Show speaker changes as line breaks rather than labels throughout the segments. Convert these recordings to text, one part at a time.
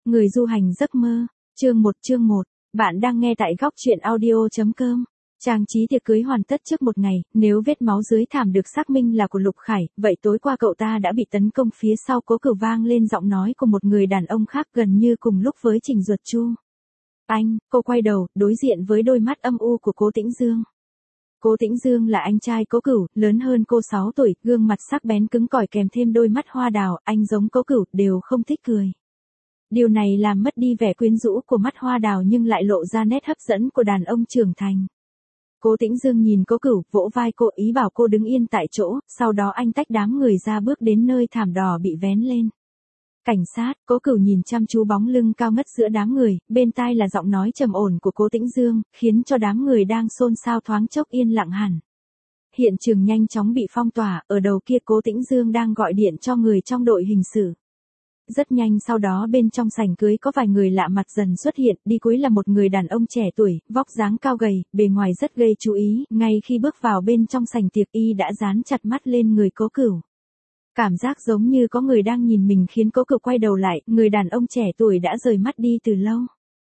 Người du hành giấc mơ, chương 1, bạn đang nghe tại góc truyện audio.com. Trang trí tiệc cưới hoàn tất trước một ngày, nếu vết máu dưới thảm được xác minh là của Lục Khải, vậy tối qua cậu ta đã bị tấn công. Phía sau Cố Cửu vang lên giọng nói của một người đàn ông khác gần như cùng lúc với Trình Duật Chu. Anh, cô quay đầu, đối diện với đôi mắt âm u của Cố Tĩnh Dương. Cố Tĩnh Dương là anh trai Cố Cửu, lớn hơn cô 6 tuổi, gương mặt sắc bén cứng cỏi kèm thêm đôi mắt hoa đào, anh giống Cố Cửu, đều không thích cười. Điều này làm mất đi vẻ quyến rũ của mắt hoa đào nhưng lại lộ ra nét hấp dẫn của đàn ông trưởng thành. Cố Tĩnh Dương nhìn Cố Cửu, vỗ vai cô, ý bảo cô đứng yên tại chỗ, sau đó anh tách đám người ra bước đến nơi thảm đỏ bị vén lên. Cảnh sát. Cố Cửu nhìn chăm chú bóng lưng cao ngất giữa đám người, bên tai là giọng nói trầm ổn của Cố Tĩnh Dương, khiến cho đám người đang xôn xao thoáng chốc yên lặng hẳn. Hiện trường nhanh chóng bị phong tỏa, ở đầu kia Cố Tĩnh Dương đang gọi điện cho người trong đội hình sự. Rất nhanh sau đó bên trong sảnh cưới có vài người lạ mặt dần xuất hiện, đi cuối là một người đàn ông trẻ tuổi, vóc dáng cao gầy, bề ngoài rất gây chú ý, ngay khi bước vào bên trong sảnh tiệc y đã dán chặt mắt lên người Cố Cửu. Cảm giác giống như có người đang nhìn mình khiến Cố Cửu quay đầu lại, người đàn ông trẻ tuổi đã rời mắt đi từ lâu.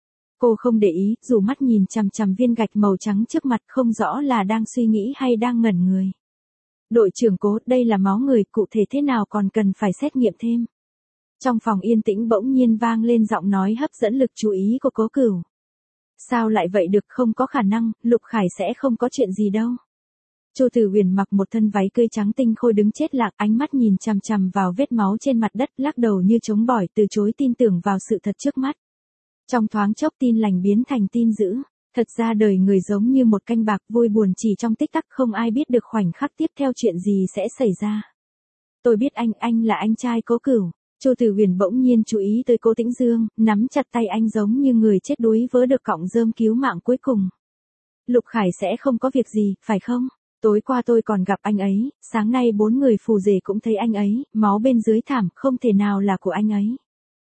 Cô không để ý, dù mắt nhìn chằm chằm viên gạch màu trắng trước mặt, không rõ là đang suy nghĩ hay đang ngẩn người. Đội trưởng Cố, đây là máu người, cụ thể thế nào còn cần phải xét nghiệm thêm. Trong phòng yên tĩnh bỗng nhiên vang lên giọng nói hấp dẫn lực chú ý của Cố Cửu. Sao lại vậy được, không có khả năng, Lục Khải sẽ không có chuyện gì đâu. Chu Tử Huyền mặc một thân váy cưới trắng tinh khôi đứng chết lặng, ánh mắt nhìn chằm chằm vào vết máu trên mặt đất, lắc đầu như chống bỏi, từ chối tin tưởng vào sự thật trước mắt. Trong thoáng chốc tin lành biến thành tin dữ. Thật ra đời người giống như một canh bạc, vui buồn chỉ trong tích tắc, không ai biết được khoảnh khắc tiếp theo chuyện gì sẽ xảy ra. Tôi biết anh là anh trai Cố Cửu. Chu Tử Huyền bỗng nhiên chú ý tới Cố Tĩnh Dương, nắm chặt tay anh giống như người chết đuối vớ được cọng rơm cứu mạng cuối cùng. Lục Khải sẽ không có việc gì, phải không? Tối qua tôi còn gặp anh ấy, sáng nay 4 người phù rể cũng thấy anh ấy, máu bên dưới thảm không thể nào là của anh ấy.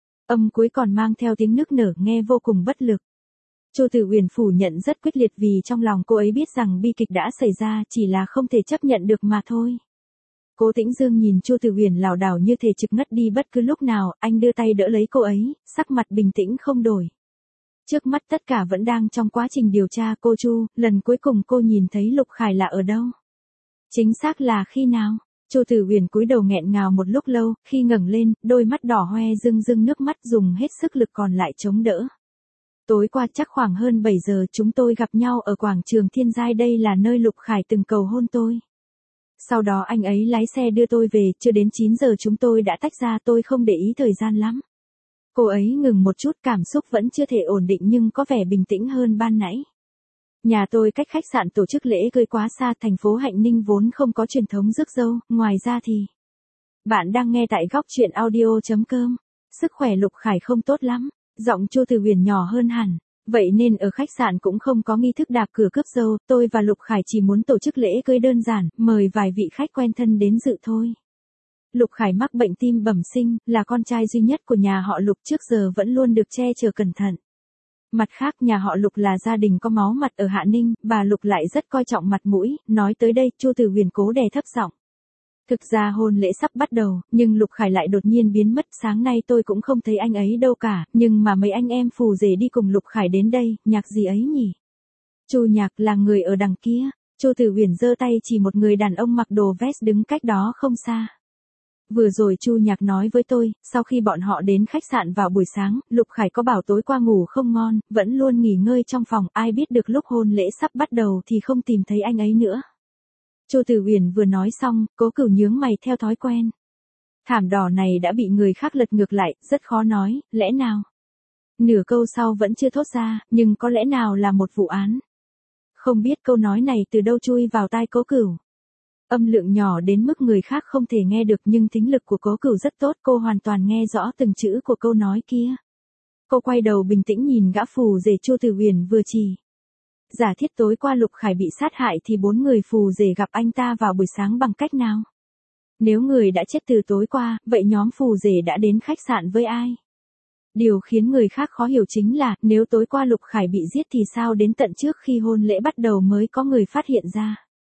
Âm cuối còn mang theo tiếng nức nở, nghe vô cùng bất lực. Chu Tử Huyền phủ nhận rất quyết liệt vì trong lòng cô ấy biết rằng bi kịch đã xảy ra, chỉ là không thể chấp nhận được mà thôi. Cố Tĩnh Dương nhìn Chu Tử Huyền lảo đảo như thể trực ngất đi bất cứ lúc nào, anh đưa tay đỡ lấy cô ấy, sắc mặt bình tĩnh không đổi. Trước mắt tất cả vẫn đang trong quá trình điều tra. Cô Chu, lần cuối cùng cô nhìn thấy Lục Khải là ở đâu? Chính xác là khi nào? Chu Tử Huyền cúi đầu nghẹn ngào một lúc lâu, khi ngẩng lên, đôi mắt đỏ hoe rưng rưng nước mắt, dùng hết sức lực còn lại chống đỡ. Tối qua chắc khoảng hơn 7 giờ chúng tôi gặp nhau ở quảng trường Thiên Giai, đây là nơi Lục Khải từng cầu hôn tôi. Sau đó anh ấy lái xe đưa tôi về, chưa đến 9 giờ chúng tôi đã tách ra, tôi không để ý thời gian lắm. Cô ấy ngừng một chút, cảm xúc vẫn chưa thể ổn định nhưng có vẻ bình tĩnh hơn ban nãy. Nhà tôi cách khách sạn tổ chức lễ cưới quá xa, thành phố Hạnh Ninh vốn không có truyền thống rước dâu, ngoài ra thì... Bạn đang nghe tại góc truyện audio.com. Sức khỏe Lục Khải không tốt lắm, giọng Chu Tử Huyền nhỏ hơn hẳn. Vậy nên ở khách sạn cũng không có nghi thức đạp cửa cướp dâu, tôi và Lục Khải chỉ muốn tổ chức lễ cưới đơn giản, mời vài vị khách quen thân đến dự thôi. Lục Khải mắc bệnh tim bẩm sinh, là con trai duy nhất của nhà họ Lục, trước giờ vẫn luôn được che chở cẩn thận. Mặt khác nhà họ Lục là gia đình có máu mặt ở Hạ Ninh, bà Lục lại rất coi trọng mặt mũi, nói tới đây Chu Tử Huyền cố đè thấp giọng. Thực ra hôn lễ sắp bắt đầu, nhưng Lục Khải lại đột nhiên biến mất, sáng nay tôi cũng không thấy anh ấy đâu cả, nhưng mà mấy anh em phù rể đi cùng Lục Khải đến đây, nhạc gì ấy nhỉ? Chu Nhạc là người ở đằng kia. Chu Tử Huyền giơ tay chỉ một người đàn ông mặc đồ vest đứng cách đó không xa. Vừa rồi Chu Nhạc nói với tôi, sau khi bọn họ đến khách sạn vào buổi sáng, Lục Khải có bảo tối qua ngủ không ngon, vẫn luôn nghỉ ngơi trong phòng, ai biết được lúc hôn lễ sắp bắt đầu thì không tìm thấy anh ấy nữa. Chu Tử Huyền vừa nói xong, Cố Cửu nhướng mày theo thói quen. Thảm đỏ này đã bị người khác lật ngược lại, rất khó nói, lẽ nào? Nửa câu sau vẫn chưa thốt ra, nhưng có lẽ nào là một vụ án? Không biết câu nói này từ đâu chui vào tai Cố Cửu. Âm lượng nhỏ đến mức người khác không thể nghe được nhưng thính lực của Cố Cửu rất tốt, cô hoàn toàn nghe rõ từng chữ của câu nói kia. Cô quay đầu bình tĩnh nhìn gã phù rể Chu Tử Huyền vừa chỉ. Giả thiết tối qua Lục Khải bị sát hại thì 4 người phù rể gặp anh ta vào buổi sáng bằng cách nào? Nếu người đã chết từ tối qua, vậy nhóm phù rể đã đến khách sạn với ai? Điều khiến người khác khó hiểu chính là, nếu tối qua Lục Khải bị giết thì sao đến tận trước khi hôn lễ bắt đầu mới có người phát hiện ra?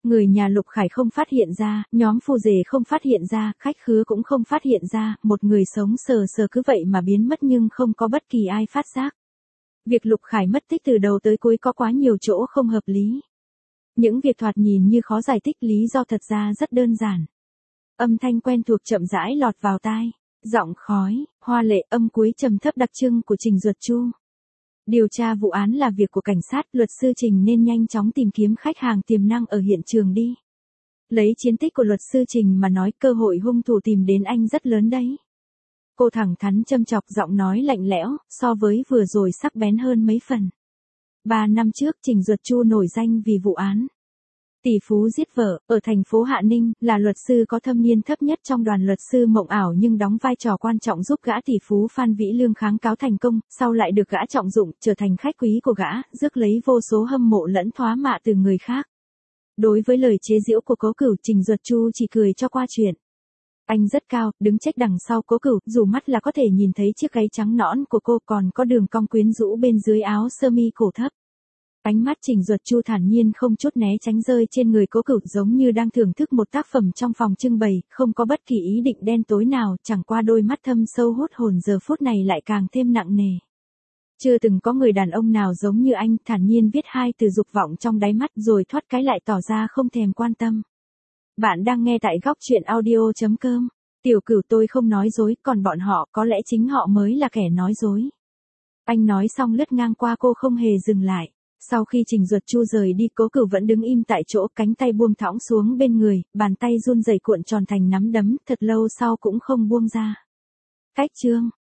Người nhà Lục Khải không phát hiện ra, nhóm phu rể không phát hiện ra, khách khứa cũng không phát hiện ra, một người sống sờ sờ cứ vậy mà biến mất nhưng không có bất kỳ ai phát giác. Việc Lục Khải mất tích từ đầu tới cuối có quá nhiều chỗ không hợp lý. Những việc thoạt nhìn như khó giải thích lý do thật ra rất đơn giản. Âm thanh quen thuộc chậm rãi lọt vào tai, giọng khói, hoa lệ, âm cuối trầm thấp đặc trưng của Trình Duật Chu. Điều tra vụ án là việc của cảnh sát, luật sư Trình nên nhanh chóng tìm kiếm khách hàng tiềm năng ở hiện trường đi. Lấy chiến tích của luật sư Trình mà nói, cơ hội hung thủ tìm đến anh rất lớn đấy. Cô thẳng thắn châm chọc, giọng nói lạnh lẽo, so với vừa rồi sắc bén hơn mấy phần. 3 năm trước, Trình Duật Chu nổi danh vì vụ án tỷ phú giết vợ, ở thành phố Hạ Ninh, là luật sư có thâm niên thấp nhất trong đoàn luật sư mộng ảo nhưng đóng vai trò quan trọng giúp gã tỷ phú Phan Vĩ Lương kháng cáo thành công, sau lại được gã trọng dụng, trở thành khách quý của gã, rước lấy vô số hâm mộ lẫn thoá mạ từ người khác. Đối với lời chế giễu của Cố Cửu, Trình Duật Chu chỉ cười cho qua chuyện. Anh rất cao, đứng chết đằng sau Cố Cửu, dù mắt là có thể nhìn thấy chiếc gáy trắng nõn của cô, còn có đường cong quyến rũ bên dưới áo sơ mi cổ thấp. Ánh mắt Trình Duật Chu thản nhiên không chút né tránh rơi trên người Cố Cửu, giống như đang thưởng thức một tác phẩm trong phòng trưng bày, không có bất kỳ ý định đen tối nào, chẳng qua đôi mắt thâm sâu hút hồn giờ phút này lại càng thêm nặng nề. Chưa từng có người đàn ông nào giống như anh, thản nhiên viết hai từ dục vọng trong đáy mắt rồi thoát cái lại tỏ ra không thèm quan tâm. Bạn đang nghe tại góc truyện audio.com. Tiểu Cửu, tôi không nói dối, còn bọn họ, có lẽ chính họ mới là kẻ nói dối. Anh nói xong lướt ngang qua cô không hề dừng lại. Sau khi Trình Duật Chu rời đi, Cố Cửu vẫn đứng im tại chỗ, cánh tay buông thõng xuống bên người, bàn tay run rẩy cuộn tròn thành nắm đấm, thật lâu sau cũng không buông ra. Cách chương